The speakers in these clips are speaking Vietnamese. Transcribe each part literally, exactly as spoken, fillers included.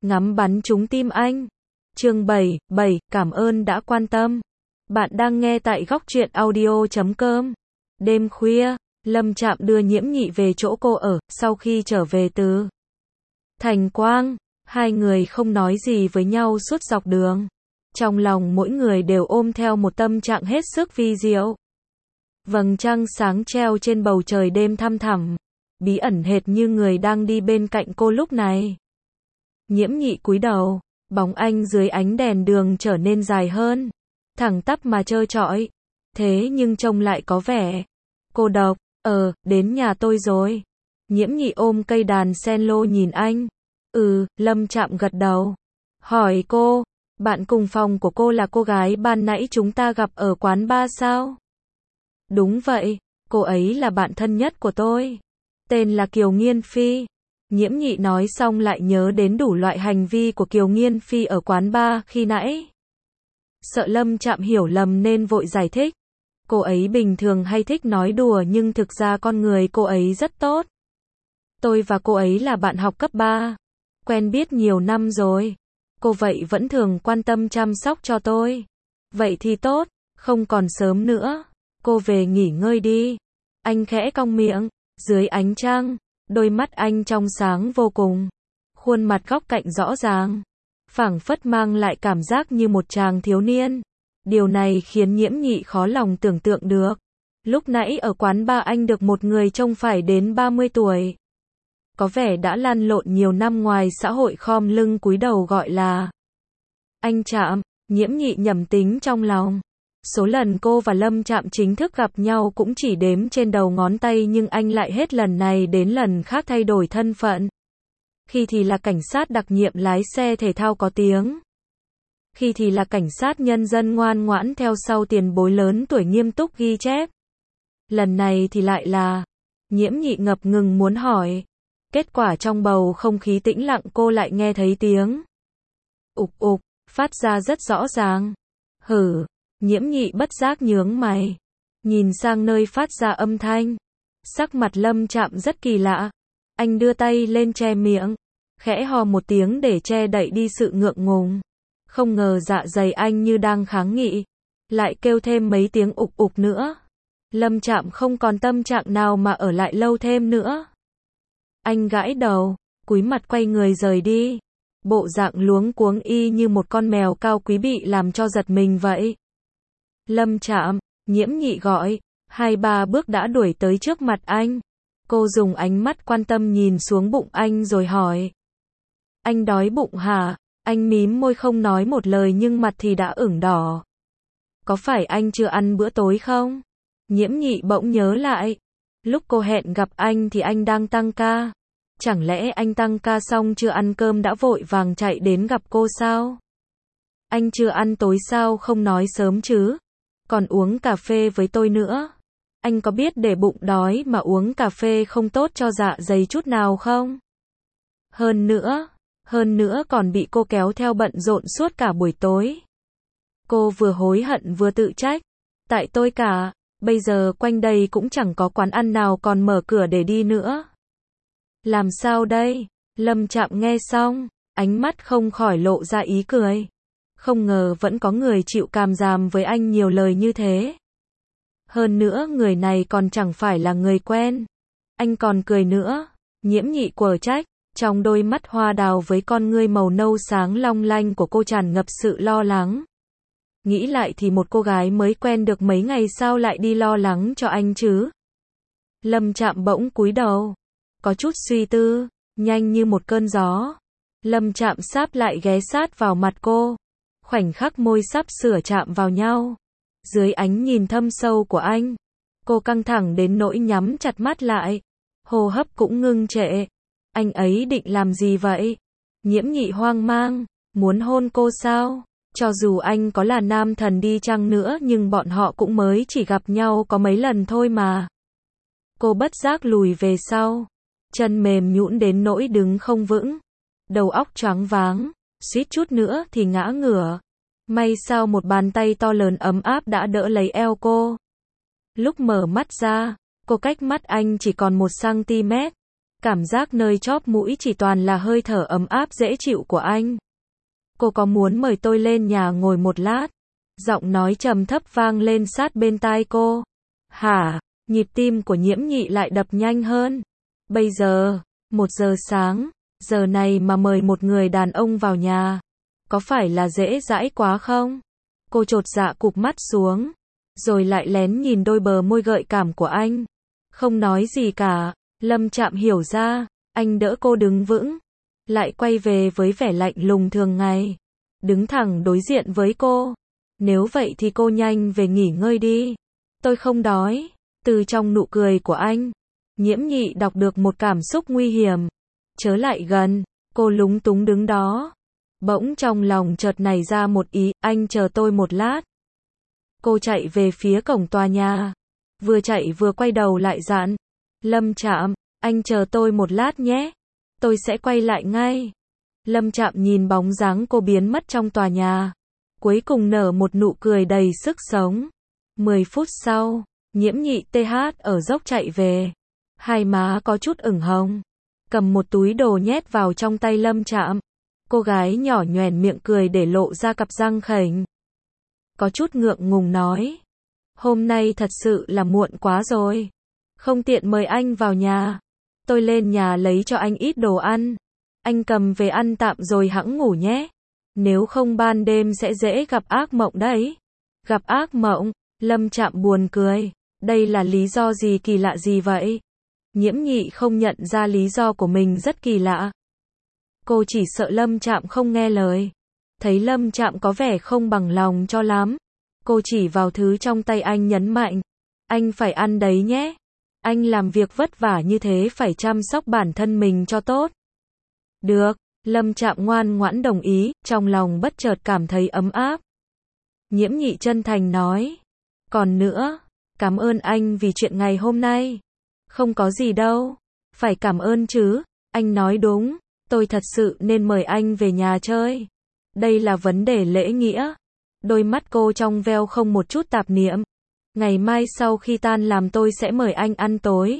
ngắm bắn trúng tim anh. Chương bảy, bảy, cảm ơn đã quan tâm. Bạn đang nghe tại góc truyện audio chấm com. Đêm khuya, Lâm Trạm đưa Nhiễm Nhị về chỗ cô ở, sau khi trở về từ Thành Quang, hai người không nói gì với nhau suốt dọc đường. Trong lòng mỗi người đều ôm theo một tâm trạng hết sức vi diệu. Vầng trăng sáng treo trên bầu trời đêm thăm thẳm, bí ẩn hệt như người đang đi bên cạnh cô lúc này. Nhiễm Nhị cúi đầu, bóng anh dưới ánh đèn đường trở nên dài hơn, thẳng tắp mà trơ trọi, thế nhưng trông lại có vẻ cô độc. Ờ, đến nhà tôi rồi. Nhiễm Nhị ôm cây đàn cello nhìn anh. Ừ, Lâm Trạm gật đầu. Hỏi cô, bạn cùng phòng của cô là cô gái ban nãy chúng ta gặp ở quán bar sao? Đúng vậy, cô ấy là bạn thân nhất của tôi. Tên là Kiều Nghiên Phi. Nhiễm Nhị nói xong lại nhớ đến đủ loại hành vi của Kiều Nghiên Phi ở quán bar khi nãy. Sợ Lâm Trạm hiểu lầm nên vội giải thích. Cô ấy bình thường hay thích nói đùa nhưng thực ra con người cô ấy rất tốt. Tôi và cô ấy là bạn học cấp ba. Quen biết nhiều năm rồi. Cô vậy vẫn thường quan tâm chăm sóc cho tôi. Vậy thì tốt, không còn sớm nữa. Cô về nghỉ ngơi đi. Anh khẽ cong miệng. Dưới ánh trăng, đôi mắt anh trong sáng vô cùng. Khuôn mặt góc cạnh rõ ràng, phảng phất mang lại cảm giác như một chàng thiếu niên. Điều này khiến Nhiễm Nhị khó lòng tưởng tượng được. Lúc nãy ở quán bar anh được một người trông phải đến ba mươi tuổi. Có vẻ đã lăn lộn nhiều năm ngoài xã hội, khom lưng cúi đầu gọi là anh Trạm. Nhiễm Nhị nhẩm tính trong lòng. Số lần cô và Lâm Trạm chính thức gặp nhau cũng chỉ đếm trên đầu ngón tay, nhưng anh lại hết lần này đến lần khác thay đổi thân phận. Khi thì là cảnh sát đặc nhiệm lái xe thể thao có tiếng. Khi thì là cảnh sát nhân dân ngoan ngoãn theo sau tiền bối lớn tuổi nghiêm túc ghi chép. Lần này thì lại là... Nhiễm Nhị ngập ngừng muốn hỏi. Kết quả trong bầu không khí tĩnh lặng cô lại nghe thấy tiếng ục ục, phát ra rất rõ ràng. Hử, Nhiễm Nhị bất giác nhướng mày, nhìn sang nơi phát ra âm thanh. Sắc mặt Lâm Trạm rất kỳ lạ. Anh đưa tay lên che miệng, khẽ hò một tiếng để che đậy đi sự ngượng ngùng. Không ngờ dạ dày anh như đang kháng nghị, lại kêu thêm mấy tiếng ục ục nữa. Lâm Trạm không còn tâm trạng nào mà ở lại lâu thêm nữa. Anh gãi đầu, cúi mặt quay người rời đi. Bộ dạng luống cuống y như một con mèo cao quý bị làm cho giật mình vậy. Lâm Trạm, Nhiễm Nhị gọi, hai ba bước đã đuổi tới trước mặt anh. Cô dùng ánh mắt quan tâm nhìn xuống bụng anh rồi hỏi. Anh đói bụng hả? Anh mím môi không nói một lời nhưng mặt thì đã ửng đỏ. Có phải anh chưa ăn bữa tối không? Nhiễm Nhị bỗng nhớ lại. Lúc cô hẹn gặp anh thì anh đang tăng ca. Chẳng lẽ anh tăng ca xong chưa ăn cơm đã vội vàng chạy đến gặp cô sao? Anh chưa ăn tối sao không nói sớm chứ? Còn uống cà phê với tôi nữa. Anh có biết để bụng đói mà uống cà phê không tốt cho dạ dày chút nào không? Hơn nữa, hơn nữa còn bị cô kéo theo bận rộn suốt cả buổi tối. Cô vừa hối hận vừa tự trách. Tại tôi cả, bây giờ quanh đây cũng chẳng có quán ăn nào còn mở cửa để đi nữa. Làm sao đây? Lâm Trạm nghe xong, ánh mắt không khỏi lộ ra ý cười. Không ngờ vẫn có người chịu càm ràm với anh nhiều lời như thế. Hơn nữa người này còn chẳng phải là người quen. Anh còn cười nữa. Nhiễm Nhị quở trách, trong đôi mắt hoa đào với con ngươi màu nâu sáng long lanh của cô tràn ngập sự lo lắng. Nghĩ lại thì một cô gái mới quen được mấy ngày sao lại đi lo lắng cho anh chứ? Lâm Trạm bỗng cúi đầu, có chút suy tư, nhanh như một cơn gió. Lâm Trạm sáp lại ghé sát vào mặt cô. Khoảnh khắc môi sắp sửa chạm vào nhau. Dưới ánh nhìn thâm sâu của anh, cô căng thẳng đến nỗi nhắm chặt mắt lại. Hô hấp cũng ngưng trệ. Anh ấy định làm gì vậy? Nhiễm Nhị hoang mang, muốn hôn cô sao? Cho dù anh có là nam thần đi chăng nữa nhưng bọn họ cũng mới chỉ gặp nhau có mấy lần thôi mà. Cô bất giác lùi về sau. Chân mềm nhũn đến nỗi đứng không vững. Đầu óc choáng váng, suýt chút nữa thì ngã ngửa. May sao một bàn tay to lớn ấm áp đã đỡ lấy eo cô. Lúc mở mắt ra, cô cách mắt anh chỉ còn một xăng ti mét. Cảm giác nơi chóp mũi chỉ toàn là hơi thở ấm áp dễ chịu của anh. Cô có muốn mời tôi lên nhà ngồi một lát? Giọng nói trầm thấp vang lên sát bên tai cô. Hả? Nhịp tim của Nhiễm Nhị lại đập nhanh hơn. Bây giờ, một giờ sáng, giờ này mà mời một người đàn ông vào nhà, có phải là dễ dãi quá không? Cô chột dạ cụp mắt xuống, rồi lại lén nhìn đôi bờ môi gợi cảm của anh. Không nói gì cả, Lâm Trạm hiểu ra, anh đỡ cô đứng vững, lại quay về với vẻ lạnh lùng thường ngày, đứng thẳng đối diện với cô. Nếu vậy thì cô nhanh về nghỉ ngơi đi. Tôi không đói. Từ trong nụ cười của anh, Nhiễm Nhị đọc được một cảm xúc nguy hiểm. Chớ lại gần, cô lúng túng đứng đó. Bỗng trong lòng chợt nảy ra một ý, anh chờ tôi một lát. Cô chạy về phía cổng tòa nhà. Vừa chạy vừa quay đầu lại dặn. Lâm Trạm, anh chờ tôi một lát nhé. Tôi sẽ quay lại ngay. Lâm Trạm nhìn bóng dáng cô biến mất trong tòa nhà. Cuối cùng nở một nụ cười đầy sức sống. Mười phút sau, Nhiễm Nhị tê hát ở dốc chạy về. Hai má có chút ửng hồng. Cầm một túi đồ nhét vào trong tay Lâm Trạm. Cô gái nhỏ nhoẻn miệng cười để lộ ra cặp răng khểnh. Có chút ngượng ngùng nói. Hôm nay thật sự là muộn quá rồi. Không tiện mời anh vào nhà. Tôi lên nhà lấy cho anh ít đồ ăn. Anh cầm về ăn tạm rồi hẵng ngủ nhé. Nếu không ban đêm sẽ dễ gặp ác mộng đấy. Gặp ác mộng, Lâm Trạm buồn cười. Đây là lý do gì kỳ lạ gì vậy? Nhiễm Nhị không nhận ra lý do của mình rất kỳ lạ. Cô chỉ sợ Lâm Trạm không nghe lời. Thấy Lâm Trạm có vẻ không bằng lòng cho lắm. Cô chỉ vào thứ trong tay anh nhấn mạnh. Anh phải ăn đấy nhé. Anh làm việc vất vả như thế phải chăm sóc bản thân mình cho tốt. Được, Lâm Trạm ngoan ngoãn đồng ý, trong lòng bất chợt cảm thấy ấm áp. Nhiễm Nhị chân thành nói. Còn nữa, cảm ơn anh vì chuyện ngày hôm nay. Không có gì đâu. Phải cảm ơn chứ, anh nói đúng. Tôi thật sự nên mời anh về nhà chơi. Đây là vấn đề lễ nghĩa. Đôi mắt cô trong veo không một chút tạp niệm. Ngày mai sau khi tan làm tôi sẽ mời anh ăn tối.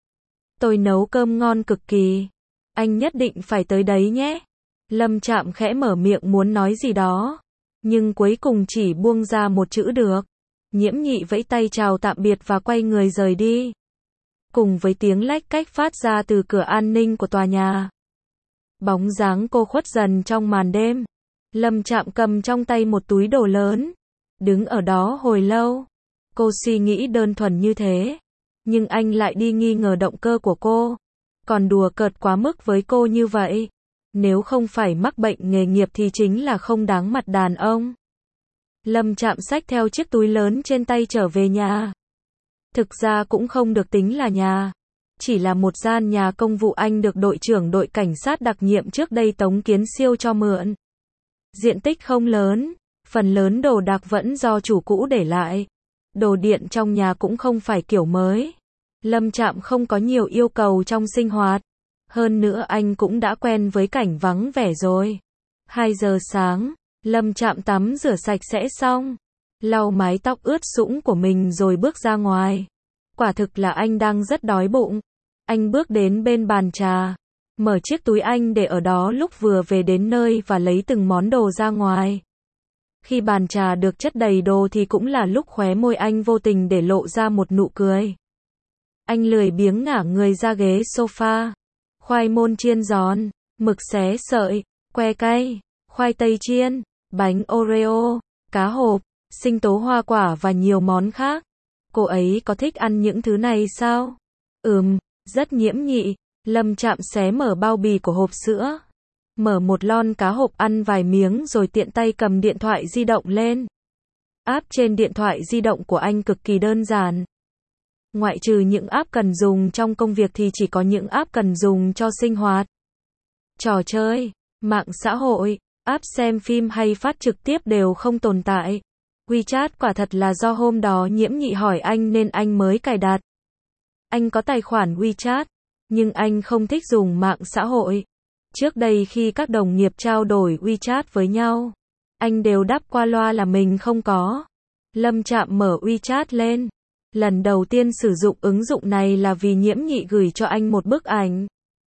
Tôi nấu cơm ngon cực kỳ. Anh nhất định phải tới đấy nhé. Lâm Trạm khẽ mở miệng muốn nói gì đó. Nhưng cuối cùng chỉ buông ra một chữ được. Nhiễm Nhị vẫy tay chào tạm biệt và quay người rời đi. Cùng với tiếng lách cách phát ra từ cửa an ninh của tòa nhà. Bóng dáng cô khuất dần trong màn đêm. Lâm Trạm cầm trong tay một túi đồ lớn. Đứng ở đó hồi lâu. Cô suy nghĩ đơn thuần như thế. Nhưng anh lại đi nghi ngờ động cơ của cô. Còn đùa cợt quá mức với cô như vậy. Nếu không phải mắc bệnh nghề nghiệp thì chính là không đáng mặt đàn ông. Lâm Trạm xách theo chiếc túi lớn trên tay trở về nhà. Thực ra cũng không được tính là nhà. Chỉ là một gian nhà công vụ anh được đội trưởng đội cảnh sát đặc nhiệm trước đây Tống Kiến Siêu cho mượn. Diện tích không lớn, phần lớn đồ đạc vẫn do chủ cũ để lại. Đồ điện trong nhà cũng không phải kiểu mới. Lâm Trạm không có nhiều yêu cầu trong sinh hoạt. Hơn nữa anh cũng đã quen với cảnh vắng vẻ rồi. Hai giờ sáng, Lâm Trạm tắm rửa sạch sẽ xong. Lau mái tóc ướt sũng của mình rồi bước ra ngoài. Quả thực là anh đang rất đói bụng. Anh bước đến bên bàn trà. Mở chiếc túi anh để ở đó lúc vừa về đến nơi và lấy từng món đồ ra ngoài. Khi bàn trà được chất đầy đồ thì cũng là lúc khóe môi anh vô tình để lộ ra một nụ cười. Anh lười biếng ngả người ra ghế sofa. Khoai môn chiên giòn, mực xé sợi, que cay, khoai tây chiên, bánh Oreo, cá hộp, sinh tố hoa quả và nhiều món khác. Cô ấy có thích ăn những thứ này sao? Ừm, rất Nhiễm Nhị. Lâm Trạm xé mở bao bì của hộp sữa. Mở một lon cá hộp ăn vài miếng rồi tiện tay cầm điện thoại di động lên. App trên điện thoại di động của anh cực kỳ đơn giản. Ngoại trừ những app cần dùng trong công việc thì chỉ có những app cần dùng cho sinh hoạt. Trò chơi, mạng xã hội, app xem phim hay phát trực tiếp đều không tồn tại. WeChat quả thật là do hôm đó Nhiễm Nhị hỏi anh nên anh mới cài đặt. Anh có tài khoản WeChat, nhưng anh không thích dùng mạng xã hội. Trước đây khi các đồng nghiệp trao đổi WeChat với nhau, anh đều đáp qua loa là mình không có. Lâm Trạm mở WeChat lên. Lần đầu tiên sử dụng ứng dụng này là vì Nhiễm Nhị gửi cho anh một bức ảnh.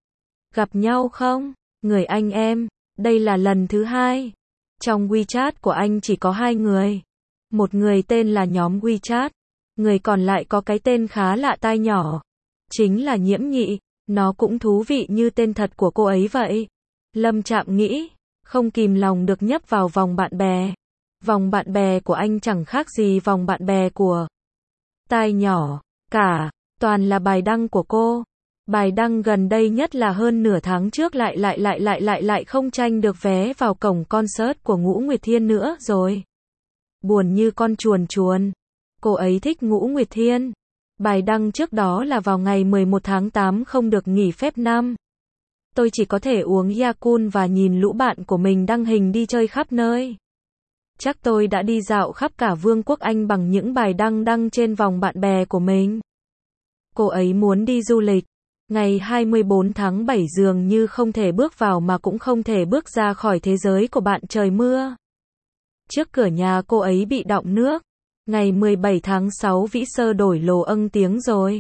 Gặp nhau không? Người anh em, đây là lần thứ hai. Trong WeChat của anh chỉ có hai người. Một người tên là nhóm WeChat, người còn lại có cái tên khá lạ tai nhỏ. Chính là Nhiễm Nhị, nó cũng thú vị như tên thật của cô ấy vậy. Lâm Trạm nghĩ, không kìm lòng được nhấp vào vòng bạn bè. Vòng bạn bè của anh chẳng khác gì vòng bạn bè của tai nhỏ, cả, toàn là bài đăng của cô. Bài đăng gần đây nhất là hơn nửa tháng trước lại lại lại lại lại lại không tranh được vé vào cổng concert của Ngũ Nguyệt Thiên nữa rồi. Buồn như con chuồn chuồn. Cô ấy thích Ngũ Nguyệt Thiên. Bài đăng trước đó là vào ngày mười một tháng tám không được nghỉ phép năm. Tôi chỉ có thể uống Yakult và nhìn lũ bạn của mình đăng hình đi chơi khắp nơi. Chắc tôi đã đi dạo khắp cả Vương quốc Anh bằng những bài đăng đăng trên vòng bạn bè của mình. Cô ấy muốn đi du lịch. Ngày hai mươi bốn tháng bảy dường như không thể bước vào mà cũng không thể bước ra khỏi thế giới của bạn trời mưa. Trước cửa nhà cô ấy bị đọng nước. Ngày mười bảy tháng sáu Vĩ Sơ đổi lồ âng tiếng rồi.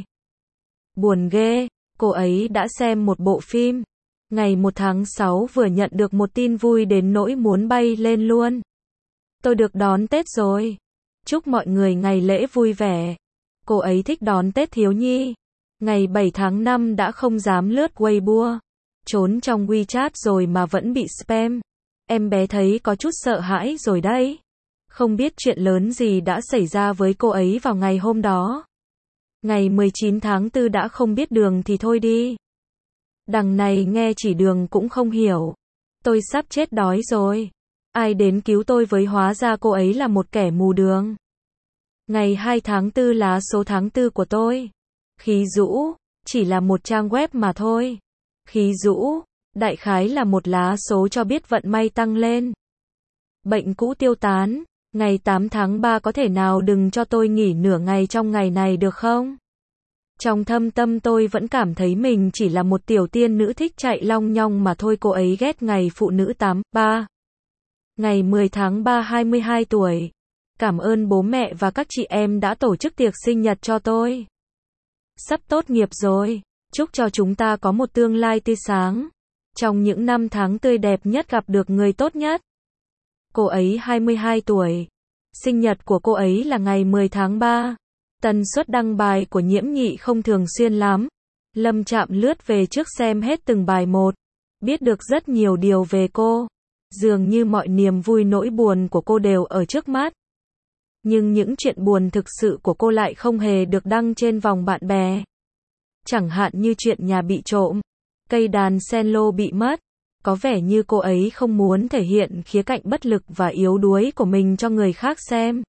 Buồn ghê, cô ấy đã xem một bộ phim. Ngày một tháng sáu vừa nhận được một tin vui đến nỗi muốn bay lên luôn. Tôi được đón Tết rồi. Chúc mọi người ngày lễ vui vẻ. Cô ấy thích đón Tết thiếu nhi. Ngày bảy tháng năm đã không dám lướt Weibo. Trốn trong WeChat rồi mà vẫn bị spam. Em bé thấy có chút sợ hãi rồi đấy. Không biết chuyện lớn gì đã xảy ra với cô ấy vào ngày hôm đó. Ngày mười chín tháng tư đã không biết đường thì thôi đi. Đằng này nghe chỉ đường cũng không hiểu. Tôi sắp chết đói rồi. Ai đến cứu tôi với, hóa ra cô ấy là một kẻ mù đường. Ngày hai tháng tư là số tháng tư của tôi. Khí Dũ, chỉ là một trang web mà thôi. Khí Dũ, đại khái là một lá số cho biết vận may tăng lên. Bệnh cũ tiêu tán. Ngày tám tháng ba có thể nào đừng cho tôi nghỉ nửa ngày trong ngày này được không? Trong thâm tâm tôi vẫn cảm thấy mình chỉ là một tiểu tiên nữ thích chạy long nhong mà thôi. Cô ấy ghét ngày phụ nữ tám ba. Ngày mười tháng ba hai mươi hai tuổi. Cảm ơn bố mẹ và các chị em đã tổ chức tiệc sinh nhật cho tôi. Sắp tốt nghiệp rồi. Chúc cho chúng ta có một tương lai tươi sáng. Trong những năm tháng tươi đẹp nhất gặp được người tốt nhất. Cô ấy hai mươi hai tuổi. Sinh nhật của cô ấy là ngày mười tháng ba. Tần suất đăng bài của Nhiễm Nhị không thường xuyên lắm. Lâm Trạm lướt về trước xem hết từng bài một. Biết được rất nhiều điều về cô. Dường như mọi niềm vui nỗi buồn của cô đều ở trước mắt. Nhưng những chuyện buồn thực sự của cô lại không hề được đăng trên vòng bạn bè. Chẳng hạn như chuyện nhà bị trộm, cây đàn cello bị mất. Có vẻ như cô ấy không muốn thể hiện khía cạnh bất lực và yếu đuối của mình cho người khác xem.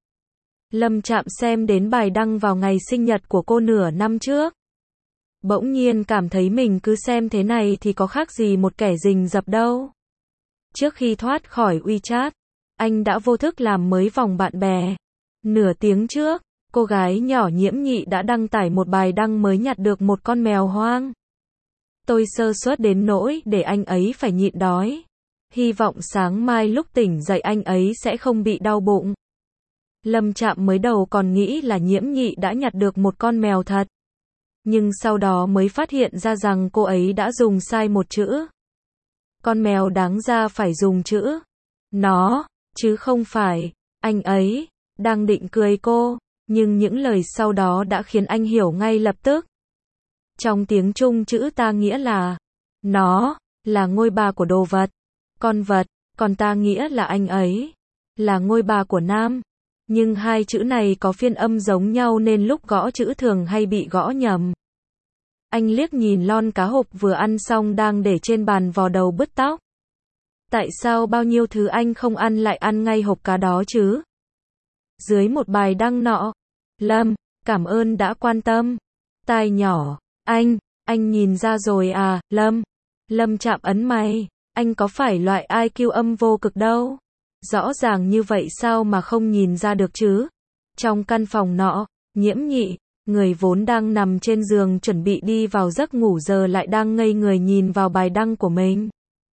Lâm Trạm xem đến bài đăng vào ngày sinh nhật của cô nửa năm trước. Bỗng nhiên cảm thấy mình cứ xem thế này thì có khác gì một kẻ rình rập đâu. Trước khi thoát khỏi WeChat, anh đã vô thức làm mới vòng bạn bè. Nửa tiếng trước, cô gái nhỏ Nhiễm Nhị đã đăng tải một bài đăng mới nhặt được một con mèo hoang. Tôi sơ suất đến nỗi để anh ấy phải nhịn đói. Hy vọng sáng mai lúc tỉnh dậy anh ấy sẽ không bị đau bụng. Lâm Trạm mới đầu còn nghĩ là Nhiễm Nhị đã nhặt được một con mèo thật. Nhưng sau đó mới phát hiện ra rằng cô ấy đã dùng sai một chữ. Con mèo đáng ra phải dùng chữ nó, chứ không phải anh ấy. Đang định cười cô, nhưng những lời sau đó đã khiến anh hiểu ngay lập tức. Trong tiếng Trung chữ ta nghĩa là nó, là ngôi bà của đồ vật, con vật, còn ta nghĩa là anh ấy, là ngôi bà của nam. Nhưng hai chữ này có phiên âm giống nhau nên lúc gõ chữ thường hay bị gõ nhầm. Anh liếc nhìn lon cá hộp vừa ăn xong đang để trên bàn vò đầu bứt tóc. Tại sao bao nhiêu thứ anh không ăn lại ăn ngay hộp cá đó chứ? Dưới một bài đăng nọ, Lâm, cảm ơn đã quan tâm. Tai nhỏ, anh, anh nhìn ra rồi à, Lâm. Lâm Trạm ấn mày, anh có phải loại i kiu âm vô cực đâu. Rõ ràng như vậy sao mà không nhìn ra được chứ? Trong căn phòng nọ, Nhiễm Nhị, người vốn đang nằm trên giường chuẩn bị đi vào giấc ngủ giờ lại đang ngây người nhìn vào bài đăng của mình.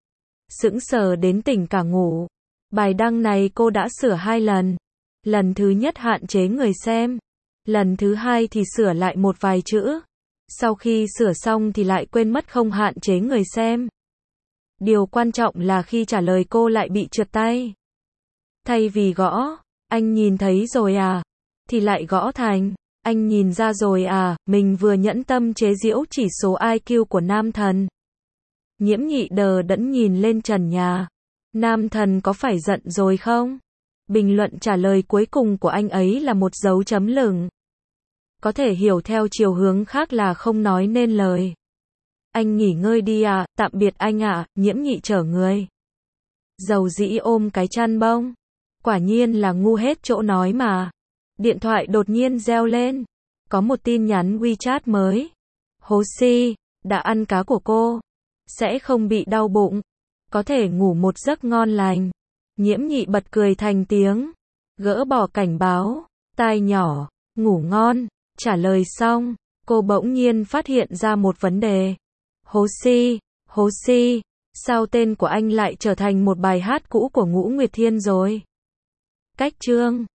Sững sờ đến tỉnh cả ngủ. Bài đăng này cô đã sửa hai lần. Lần thứ nhất hạn chế người xem. Lần thứ hai thì sửa lại một vài chữ. Sau khi sửa xong thì lại quên mất không hạn chế người xem. Điều quan trọng là khi trả lời cô lại bị trượt tay. Thay vì gõ, anh nhìn thấy rồi à, thì lại gõ thành, anh nhìn ra rồi à, mình vừa nhẫn tâm chế giễu chỉ số i kiu của nam thần. Nhiễm Nhị đờ đẫn nhìn lên trần nhà. Nam thần có phải giận rồi không? Bình luận trả lời cuối cùng của anh ấy là một dấu chấm lửng. Có thể hiểu theo chiều hướng khác là không nói nên lời. Anh nghỉ ngơi đi à, tạm biệt anh ạ, à, Nhiễm Nhị trở người. Dầu dĩ ôm cái chăn bông. Quả nhiên là ngu hết chỗ nói mà. Điện thoại đột nhiên reo lên. Có một tin nhắn WeChat mới. Hồ Si, đã ăn cá của cô. Sẽ không bị đau bụng. Có thể ngủ một giấc ngon lành. Nhiễm Nhị bật cười thành tiếng. Gỡ bỏ cảnh báo. Tai nhỏ, ngủ ngon. Trả lời xong, cô bỗng nhiên phát hiện ra một vấn đề. Hồ Si, Hồ Si, sao tên của anh lại trở thành một bài hát cũ của Ngũ Nguyệt Thiên rồi? Cách chương